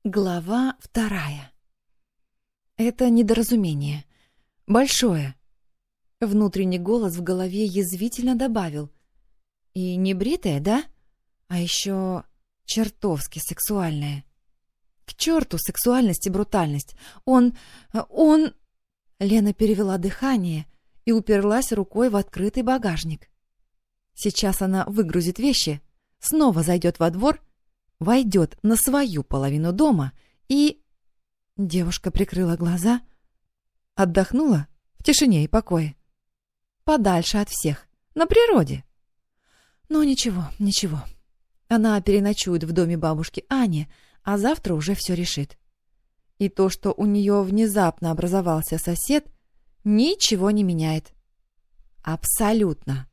Глава 2. Это недоразумение. Большое. Внутренний голос в голове язвительно добавил. И не бритая, да? А еще чертовски сексуальная. К черту сексуальность и брутальность. Он... Лена перевела дыхание и уперлась рукой в открытый багажник. Сейчас она выгрузит вещи, снова зайдет во двор, войдет на свою половину дома и... Девушка прикрыла глаза, отдохнула в тишине и покое. Подальше от всех, на природе. Но ничего. Она переночует в доме бабушки Ани, а завтра уже все решит. И то, что у нее внезапно образовался сосед, ничего не меняет. Абсолютно.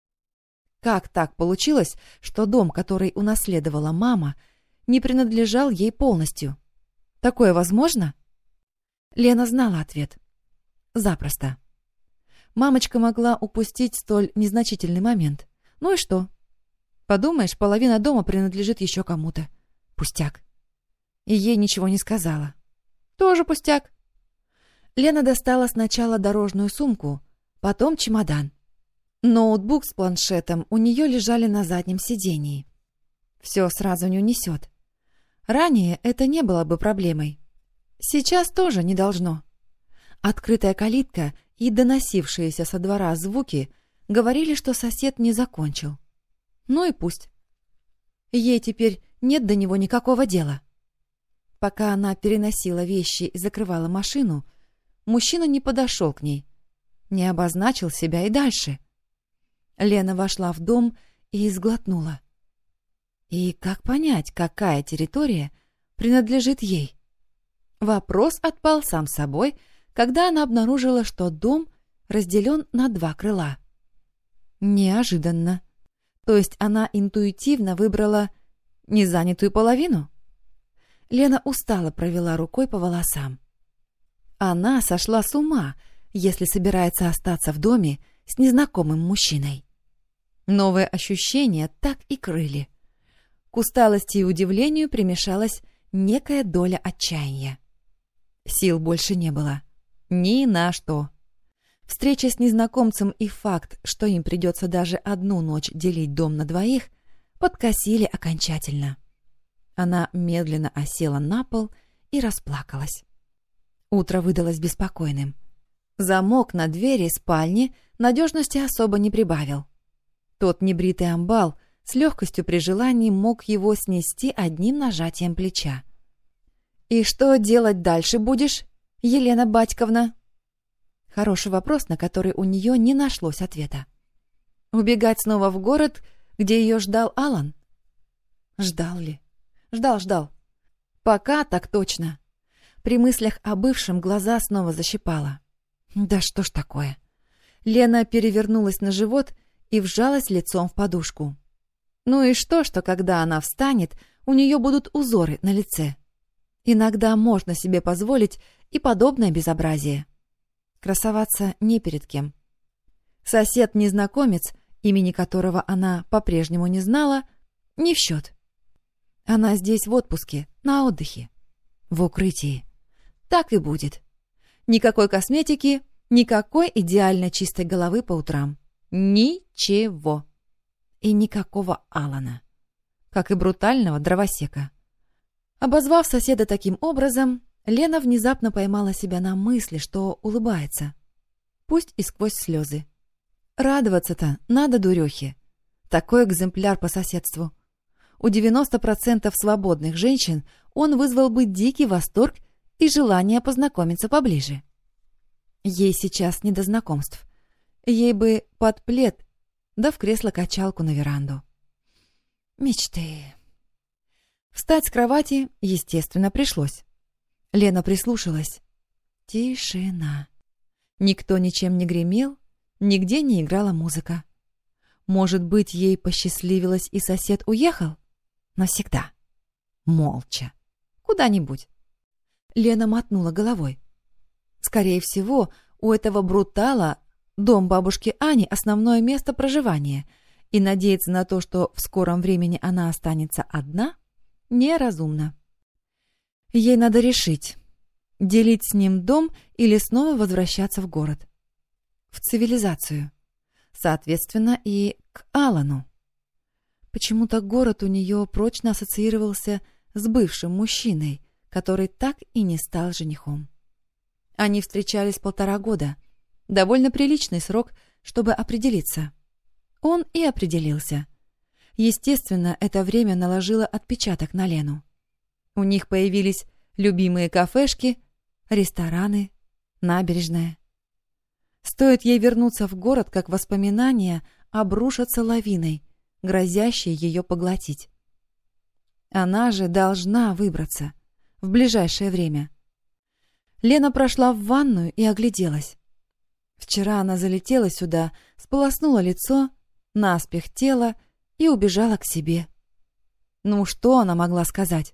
Как так получилось, что дом, который унаследовала мама, не принадлежал ей полностью? Такое возможно? Лена знала ответ. Запросто. Мамочка могла упустить столь незначительный момент. Ну и что? Подумаешь, половина дома принадлежит еще кому-то. Пустяк. И ей ничего не сказала. Тоже пустяк. Лена достала сначала дорожную сумку, потом чемодан. Ноутбук с планшетом у нее лежали на заднем сидении. Все сразу не унесет. Ранее это не было бы проблемой. Сейчас тоже не должно. Открытая калитка и доносившиеся со двора звуки говорили, что сосед не закончил. Ну и пусть. Ей теперь нет до него никакого дела. Пока она переносила вещи и закрывала машину, мужчина не подошел к ней, не обозначил себя и дальше. Лена вошла в дом и сглотнула. И как понять, какая территория принадлежит ей? Вопрос отпал сам собой, когда она обнаружила, что дом разделен на два крыла. Неожиданно. То есть она интуитивно выбрала незанятую половину? Лена устало провела рукой по волосам. Она сошла с ума, если собирается остаться в доме с незнакомым мужчиной. Новые ощущения так и крыли. К усталости и удивлению примешалась некая доля отчаяния. Сил больше не было. Ни на что. Встреча с незнакомцем и факт, что им придется даже одну ночь делить дом на двоих, подкосили окончательно. Она медленно осела на пол и расплакалась. Утро выдалось беспокойным. Замок на двери спальни надежности особо не прибавил. Тот небритый амбал с легкостью при желании мог его снести одним нажатием плеча. «И что делать дальше будешь, Елена Батьковна?» Хороший вопрос, на который у нее не нашлось ответа. Убегать снова в город, где ее ждал Алан? Ждал ли? Ждал. Пока так точно. При мыслях о бывшем глаза снова защипало. Да что ж такое? Лена перевернулась на живот и вжалась лицом в подушку. Ну и что, когда она встанет, у нее будут узоры на лице? Иногда можно себе позволить и подобное безобразие. Красоваться не перед кем. Сосед-незнакомец, имени которого она по-прежнему не знала, не в счет. Она здесь в отпуске, на отдыхе, в укрытии. Так и будет. Никакой косметики, никакой идеально чистой головы по утрам. Ничего. И никакого Алана. Как и брутального дровосека. Обозвав соседа таким образом, Лена внезапно поймала себя на мысли, что улыбается. Пусть и сквозь слезы. Радоваться-то надо дурехе. Такой экземпляр по соседству. У 90% свободных женщин он вызвал бы дикий восторг и желание познакомиться поближе. Ей сейчас не до знакомств. Ей бы под плед, да в кресло-качалку на веранду. Мечты. Встать с кровати, естественно, пришлось. Лена прислушалась. Тишина. Никто ничем не гремел, нигде не играла музыка. Может быть, ей посчастливилось, и сосед уехал? Навсегда. Молча. Куда-нибудь. Лена мотнула головой. Скорее всего, у этого брутала дом бабушки Ани — основное место проживания, и надеяться на то, что в скором времени она останется одна, неразумно. Ей надо решить, делить с ним дом или снова возвращаться в город. В цивилизацию. Соответственно, и к Алану. Почему-то город у нее прочно ассоциировался с бывшим мужчиной, который так и не стал женихом. Они встречались 1,5 года. Довольно приличный срок, чтобы определиться. Он и определился. Естественно, это время наложило отпечаток на Лену. У них появились любимые кафешки, рестораны, набережная. Стоит ей вернуться в город, как воспоминания обрушатся лавиной, грозящей ее поглотить. Она же должна выбраться в ближайшее время. Лена прошла в ванную и огляделась. Вчера она залетела сюда, сполоснула лицо, наспех тело и убежала к себе. Ну, что она могла сказать?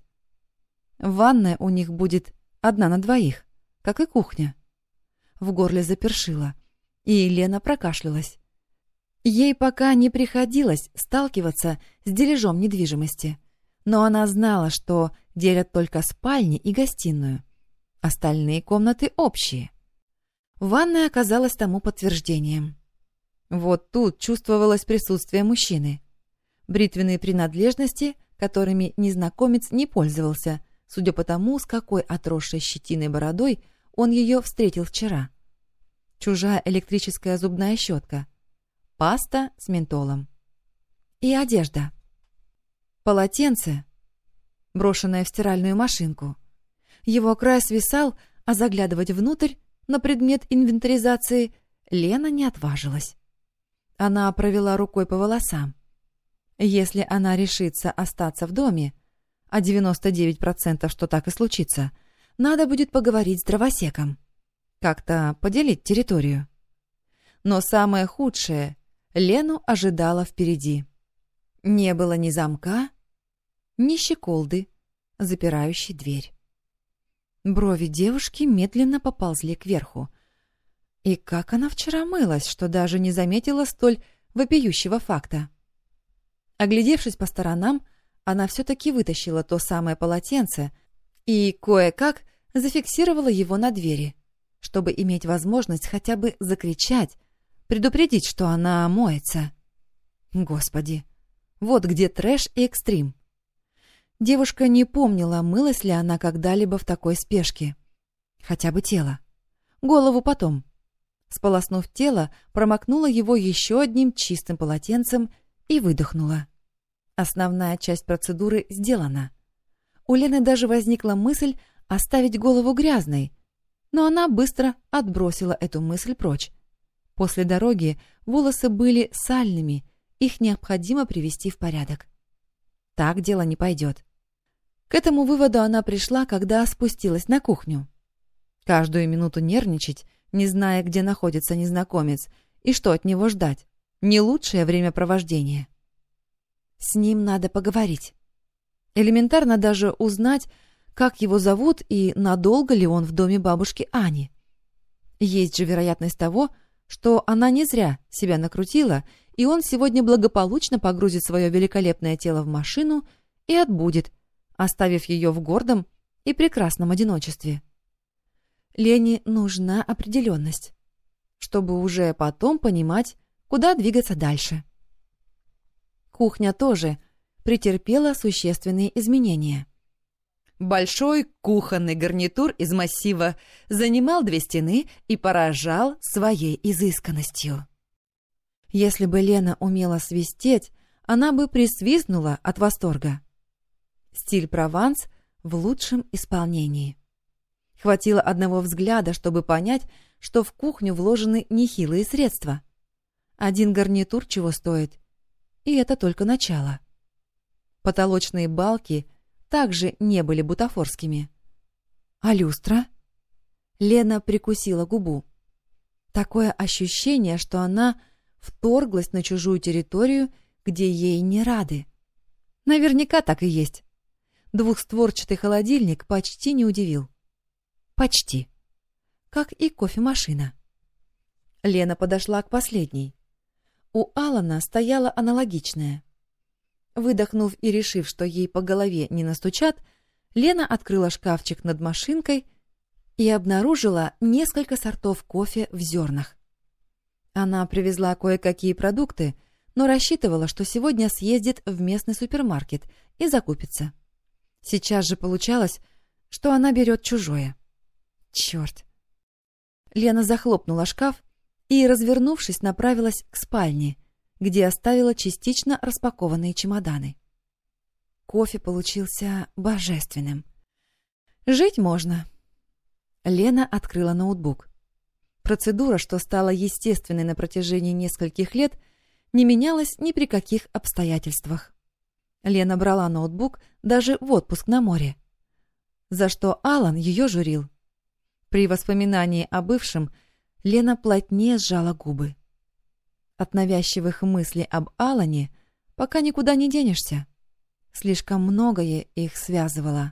Ванная у них будет 1 на 2, как и кухня. В горле запершило, и Лена прокашлялась. Ей пока не приходилось сталкиваться с дележом недвижимости, но она знала, что делят только спальни и гостиную. Остальные комнаты общие. Ванная оказалась тому подтверждением. Вот тут чувствовалось присутствие мужчины. Бритвенные принадлежности, которыми незнакомец не пользовался, судя по тому, с какой отросшей щетиной бородой он ее встретил вчера. Чужая электрическая зубная щетка. Паста с ментолом. И одежда. Полотенце, брошенное в стиральную машинку. Его край свисал, а заглядывать внутрь на предмет инвентаризации Лена не отважилась. Она провела рукой по волосам. Если она решится остаться в доме, а 99%, что так и случится, надо будет поговорить с дровосеком. Как-то поделить территорию. Но самое худшее Лену ожидало впереди. Не было ни замка, ни щеколды, запирающей дверь. Брови девушки медленно поползли кверху. И как она вчера мылась, что даже не заметила столь вопиющего факта. Оглядевшись по сторонам, она все-таки вытащила то самое полотенце и кое-как зафиксировала его на двери, чтобы иметь возможность хотя бы закричать, предупредить, что она моется. Господи, вот где трэш и экстрим. Девушка не помнила, мылась ли она когда-либо в такой спешке. Хотя бы тело. Голову потом. Сполоснув тело, промокнула его еще одним чистым полотенцем и выдохнула. Основная часть процедуры сделана. У Лены даже возникла мысль оставить голову грязной, но она быстро отбросила эту мысль прочь. После дороги волосы были сальными, их необходимо привести в порядок. Так дело не пойдет. К этому выводу она пришла, когда спустилась на кухню. Каждую минуту нервничать, не зная, где находится незнакомец и что от него ждать, не лучшее времяпровождение. С ним надо поговорить. Элементарно даже узнать, как его зовут и надолго ли он в доме бабушки Ани. Есть же вероятность того, что она не зря себя накрутила, и он сегодня благополучно погрузит свое великолепное тело в машину и отбудет, оставив ее в гордом и прекрасном одиночестве. Лене нужна определенность, чтобы уже потом понимать, куда двигаться дальше. Кухня тоже претерпела существенные изменения. Большой кухонный гарнитур из массива занимал 2 стены и поражал своей изысканностью. Если бы Лена умела свистеть, она бы присвистнула от восторга. Стиль Прованс в лучшем исполнении. Хватило одного взгляда, чтобы понять, что в кухню вложены нехилые средства. Один гарнитур чего стоит, и это только начало. Потолочные балки также не были бутафорскими. А люстра? Лена прикусила губу. Такое ощущение, что она вторглась на чужую территорию, где ей не рады. Наверняка так и есть. Двухстворчатый холодильник почти не удивил. Почти. Как и кофемашина. Лена подошла к последней. У Алана стояла аналогичная. Выдохнув и решив, что ей по голове не настучат, Лена открыла шкафчик над машинкой и обнаружила несколько сортов кофе в зернах. Она привезла кое-какие продукты, но рассчитывала, что сегодня съездит в местный супермаркет и закупится. Сейчас же получалось, что она берет чужое. Черт! Лена захлопнула шкаф и, развернувшись, направилась к спальне, где оставила частично распакованные чемоданы. Кофе получился божественным. Жить можно. Лена открыла ноутбук. Процедура, что стала естественной на протяжении нескольких лет, не менялась ни при каких обстоятельствах. Лена брала ноутбук даже в отпуск на море, за что Алан ее журил. При воспоминании о бывшем Лена плотнее сжала губы. От навязчивых мыслей об Алане пока никуда не денешься. Слишком многое их связывало.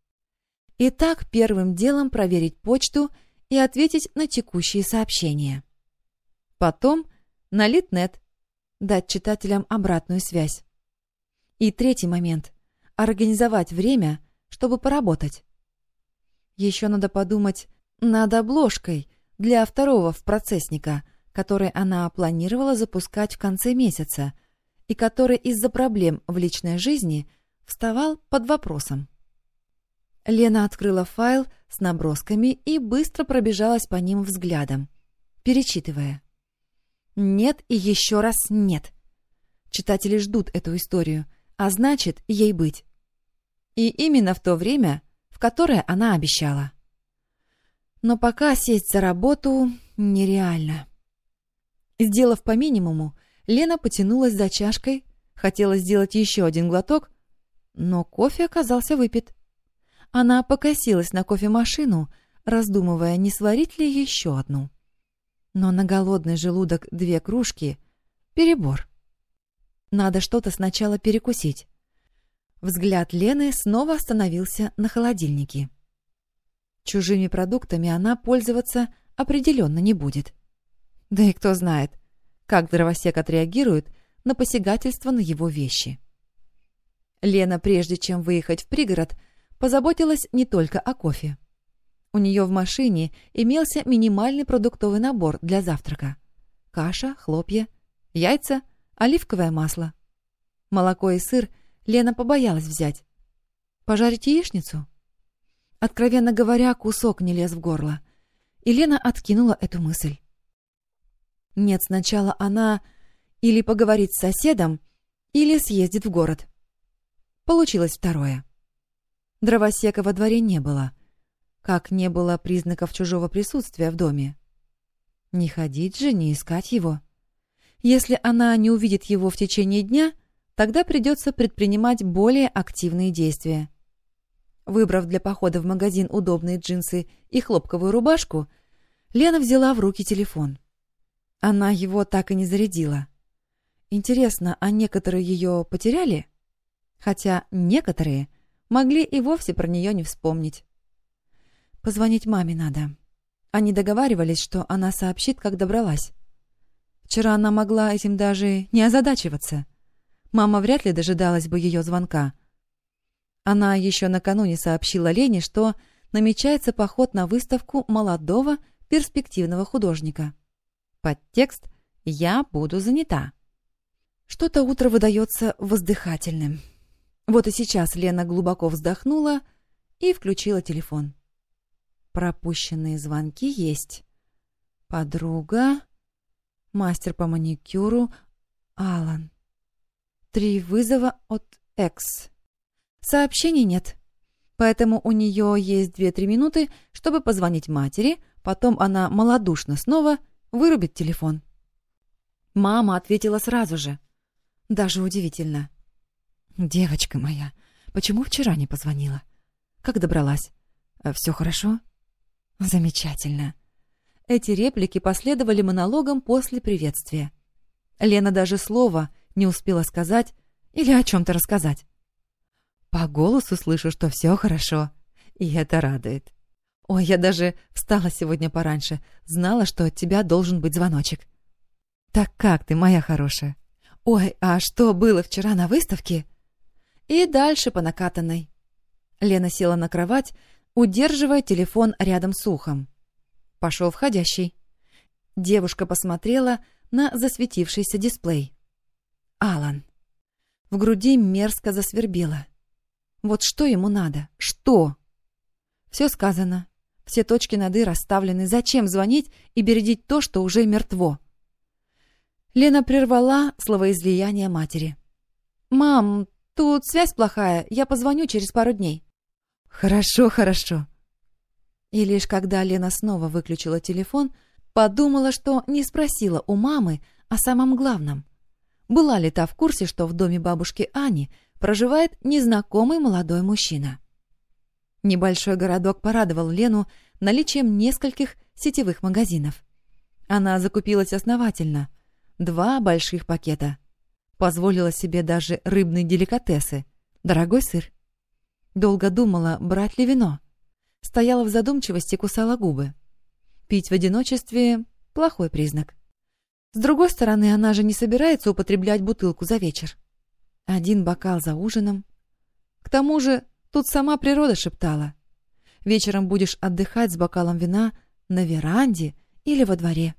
Итак, первым делом проверить почту и ответить на текущие сообщения. Потом на Литнет, дать читателям обратную связь. И третий момент — организовать время, чтобы поработать. Еще надо подумать над обложкой для второго впроцессника, который она планировала запускать в конце месяца и который из-за проблем в личной жизни вставал под вопросом. Лена открыла файл с набросками и быстро пробежалась по ним взглядом, перечитывая. Нет и еще раз нет. Читатели ждут эту историю, а значит, ей быть. И именно в то время, в которое она обещала. Но пока сесть за работу нереально. Сделав по минимуму, Лена потянулась за чашкой, хотела сделать еще один глоток, но кофе оказался выпит. Она покосилась на кофемашину, раздумывая, не сварить ли еще одну. Но на голодный желудок 2 кружки — перебор. Надо что-то сначала перекусить. Взгляд Лены снова остановился на холодильнике. Чужими продуктами она пользоваться определенно не будет. Да и кто знает, как дровосек отреагирует на посягательство на его вещи. Лена, прежде чем выехать в пригород, позаботилась не только о кофе. У нее в машине имелся минимальный продуктовый набор для завтрака. Каша, хлопья, яйца, оливковое масло. Молоко и сыр Лена побоялась взять. Пожарить яичницу? Откровенно говоря, кусок не лез в горло. И Лена откинула эту мысль. Нет, сначала она или поговорит с соседом, или съездит в город. Получилось второе. Дровосека во дворе не было, как не было признаков чужого присутствия в доме. Не ходить же, не искать его. Если она не увидит его в течение дня, тогда придется предпринимать более активные действия. Выбрав для похода в магазин удобные джинсы и хлопковую рубашку, Лена взяла в руки телефон. Она его так и не зарядила. Интересно, а некоторые ее потеряли? Хотя некоторые могли и вовсе про нее не вспомнить. Позвонить маме надо. Они договаривались, что она сообщит, как добралась. Вчера она могла этим даже не озадачиваться. Мама вряд ли дожидалась бы ее звонка. Она еще накануне сообщила Лене, что намечается поход на выставку молодого перспективного художника. Подтекст «Я буду занята». Что-то утро выдается воздыхательным. Вот и сейчас Лена глубоко вздохнула и включила телефон. Пропущенные звонки есть. Подруга, мастер по маникюру, Алан. 3 вызова от экс. Сообщений нет, поэтому у нее есть 2-3 минуты, чтобы позвонить матери, потом она малодушно снова вырубит телефон. Мама ответила сразу же. Даже удивительно. «Девочка моя, почему вчера не позвонила? Как добралась? Все хорошо?» «Замечательно». Эти реплики последовали монологом после приветствия. Лена даже слова не успела сказать или о чем-то рассказать. По голосу слышу, что все хорошо, и это радует. Ой, я даже встала сегодня пораньше, знала, что от тебя должен быть звоночек. Так как ты, моя хорошая? Ой, а что было вчера на выставке? И дальше по накатанной. Лена села на кровать, удерживая телефон рядом с ухом. Пошел входящий. Девушка посмотрела на засветившийся дисплей. Алан. В груди мерзко засвербело. Вот что ему надо? Что? Все сказано. Все точки над «и» расставлены. Зачем звонить и бередить то, что уже мертво? Лена прервала словоизлияние матери. «Мам, тут связь плохая. Я позвоню через пару дней». «Хорошо, хорошо». И лишь когда Лена снова выключила телефон, подумала, что не спросила у мамы о самом главном. Была ли та в курсе, что в доме бабушки Ани проживает незнакомый молодой мужчина? Небольшой городок порадовал Лену наличием нескольких сетевых магазинов. Она закупилась основательно. 2 больших пакета. Позволила себе даже рыбные деликатесы, дорогой сыр. Долго думала, брать ли вино. Стояла в задумчивости, кусала губы. Пить в одиночестве – плохой признак. С другой стороны, она же не собирается употреблять бутылку за вечер. 1 бокал за ужином. К тому же, тут сама природа шептала. Вечером будешь отдыхать с бокалом вина на веранде или во дворе.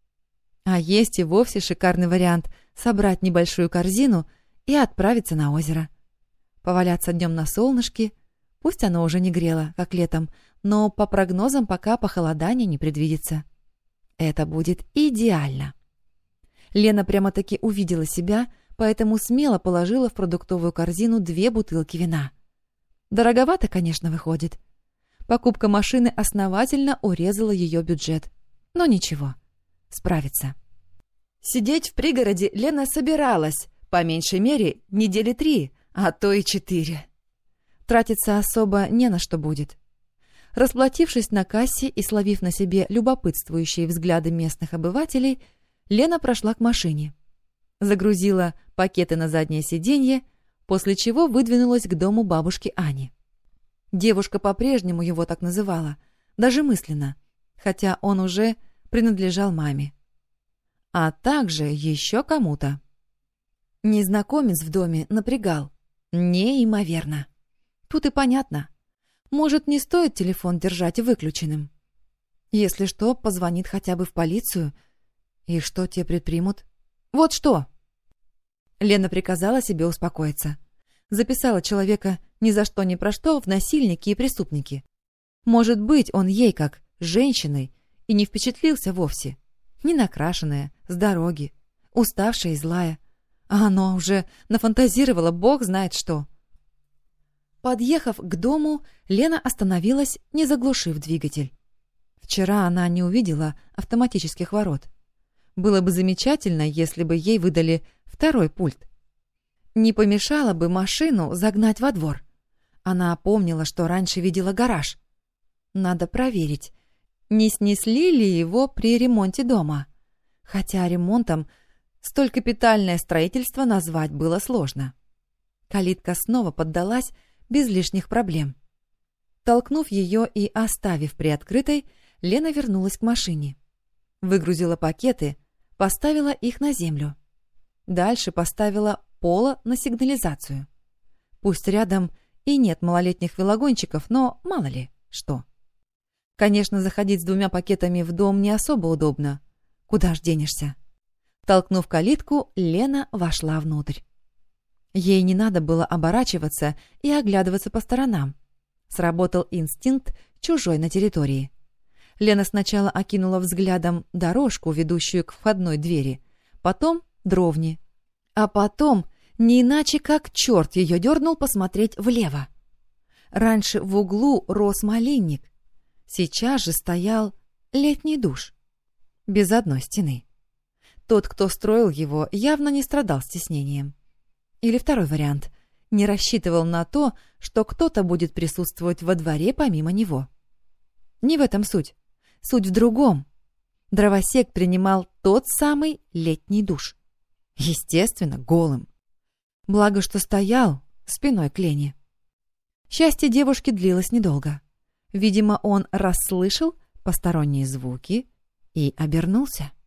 А есть и вовсе шикарный вариант – собрать небольшую корзину и отправиться на озеро. Поваляться днем на солнышке, пусть оно уже не грело, как летом, но по прогнозам пока похолодания не предвидится. Это будет идеально. Лена прямо-таки увидела себя, поэтому смело положила в продуктовую корзину 2 бутылки вина. Дороговато, конечно, выходит. Покупка машины основательно урезала ее бюджет. Но ничего, справится. Сидеть в пригороде Лена собиралась, по меньшей мере, 3 недели, а то и 4. Тратиться особо не на что будет. Расплатившись на кассе и словив на себе любопытствующие взгляды местных обывателей, Лена прошла к машине. Загрузила пакеты на заднее сиденье, после чего выдвинулась к дому бабушки Ани. Девушка по-прежнему его так называла, даже мысленно, хотя он уже принадлежал маме. А также еще кому-то. Незнакомец в доме напрягал. Неимоверно. Тут и понятно. Может, не стоит телефон держать выключенным. Если что, позвонит хотя бы в полицию. И что те предпримут? Вот что! Лена приказала себе успокоиться. Записала человека ни за что ни про что в насильники и преступники. Может быть, он ей, как женщиной, и не впечатлился вовсе. Не накрашенная, с дороги, уставшая и злая. А оно уже нафантазировало бог знает что. Подъехав к дому, Лена остановилась, не заглушив двигатель. Вчера она не увидела автоматических ворот. Было бы замечательно, если бы ей выдали 2-й пульт. Не помешало бы машину загнать во двор. Она помнила, что раньше видела гараж. Надо проверить, не снесли ли его при ремонте дома. Хотя ремонтом столь капитальное строительство назвать было сложно. Калитка снова поддалась без лишних проблем. Толкнув ее и оставив приоткрытой, Лена вернулась к машине. Выгрузила пакеты, поставила их на землю. Дальше поставила Пола на сигнализацию. Пусть рядом и нет малолетних велогонщиков, но мало ли что. Конечно, заходить с 2 пакетами в дом не особо удобно. Куда ж денешься? Толкнув калитку, Лена вошла внутрь. Ей не надо было оборачиваться и оглядываться по сторонам. Сработал инстинкт чужой на территории. Лена сначала окинула взглядом дорожку, ведущую к входной двери, потом дровни, а потом не иначе как черт ее дернул посмотреть влево. Раньше в углу рос малинник, сейчас же стоял летний душ. Без одной стены. Тот, кто строил его, явно не страдал стеснением. Или 2-й вариант. Не рассчитывал на то, что кто-то будет присутствовать во дворе помимо него. Не в этом суть. Суть в другом. Дровосек принимал тот самый летний душ. Естественно, голым. Благо, что стоял спиной к Лене. Счастье девушки длилось недолго. Видимо, он расслышал посторонние звуки и обернулся.